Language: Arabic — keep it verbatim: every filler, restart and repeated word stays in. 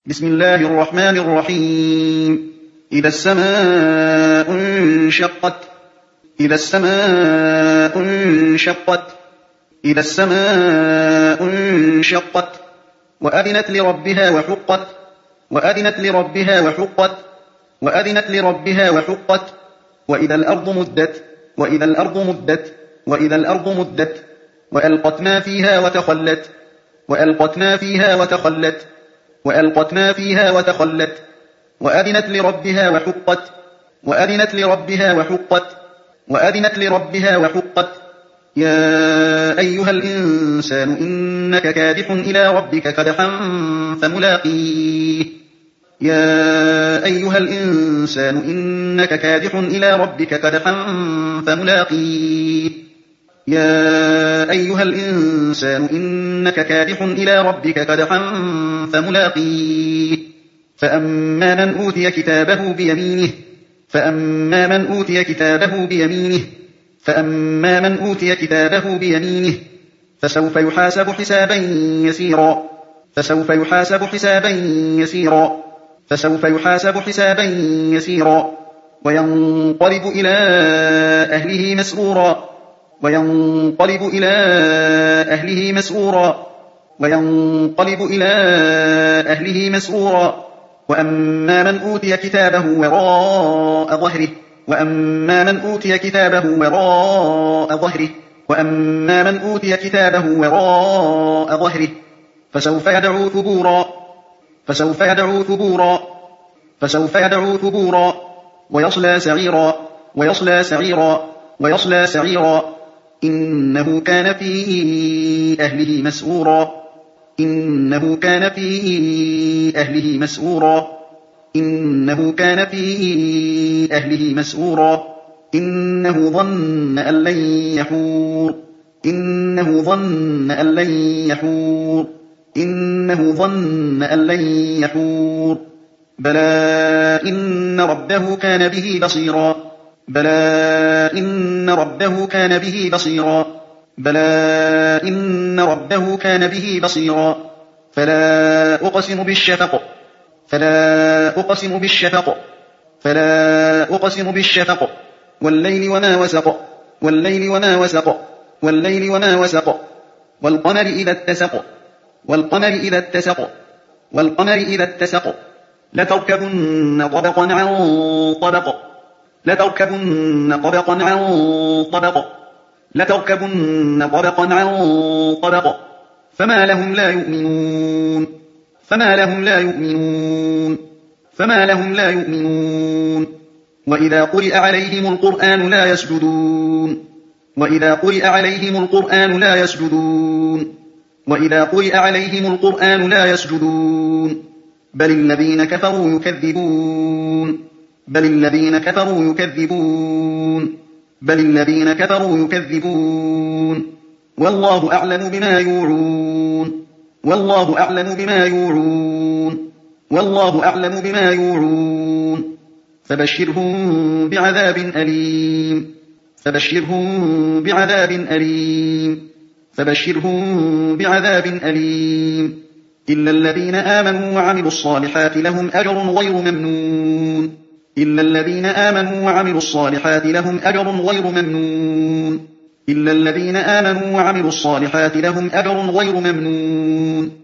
بسم الله الرحمن الرحيم إذا السماء انشقت إذا السماء انشقت إذا السماء انشقت وأذنت لربها وحقت وأذنت لربها وحقت وأذنت لربها وحقت وإذا الأرض مدت وإذا الأرض مدت وإذا الأرض مدت وألقت ما فيها وتخلت وألقت ما فيها وتخلت وألقت ما فيها وتخلت وأذنت لربها وحقت وأذنت لربها وحقت وأذنت لربها وحقت يا أيها الإنسان إنك كادح إلى ربك كدحا فملاقيه يا أيها الإنسان إنك كادح إلى ربك كدحا فملاقيه يا أيها الإنسان إنك كادح إلى ربك كدحا فملاقيه فأما من أوتي كتابه بيمينه فأما من أوتي كتابه بيمينه فأما من أوتي كتابه بيمينه فسوف يحاسب حسابا يسيرا فسوف يحاسب حسابا يسيرا فسوف يحاسب حسابا يسيرا وينقلب إلى أهله مسرورا وينقلب إلى أهله مسرورا وينقلب إلى أهله مسرورا وأما من أوتي كتابه وراء ظهره وأما من أوتي كتابه وراء ظهره وأما من أوتي كتابه وراء ظهره فسوف يدعو ثبورا فسوف يدعو ثبورا فسوف يدعو ثبورا ويصلى سعيرا ويصلى سعيرا ويصلى سعيرا إنه كان في أهله مسرورا إنه كان في أهله مسرورا إنه كان في أهله مسرورا إنه ظن أن لن يحور إنه ظن أن لن يحور إنه ظن أن لن يحور بلى إن ربه كان به بصيرا بلى إن ربه كان به بصيرا بلى إن ربه كان به بصيرا فلا أقسم بالشفق فلا أقسم بالشفق فلا أقسم بالشفق والليل وما وسق والليل وما وسق والليل وما وسق والقمر إذا اتسق والقمر إذا اتسق والقمر إذا اتسق لتركبن طبقا عن طبق لتركبن طبقا عن طبق لتركبن طبقا عن طبق فما لهم لا يؤمنون فما لهم لا يؤمنون فما لهم لا يؤمنون وإذا قرئ عليهم القرآن لا يسجدون وإذا قرئ عليهم القرآن لا يسجدون وإذا قرئ عليهم القرآن لا يسجدون بل الذين كفروا يكذبون بل الذين كفروا يكذبون بل الذين كفروا يكذبون والله أعلم بما يوعون والله أعلم بما يوعون والله أعلم بما يوعون فبشرهم بعذاب أليم فبشرهم بعذاب أليم فبشرهم بعذاب أليم إلا الذين آمنوا وعملوا الصالحات لهم أجر غير ممنون إلا الذين آمنوا وعملوا الصالحات لهم أجر غير ممنون إلا الذين آمنوا وعملوا الصالحات لهم أجر غير ممنون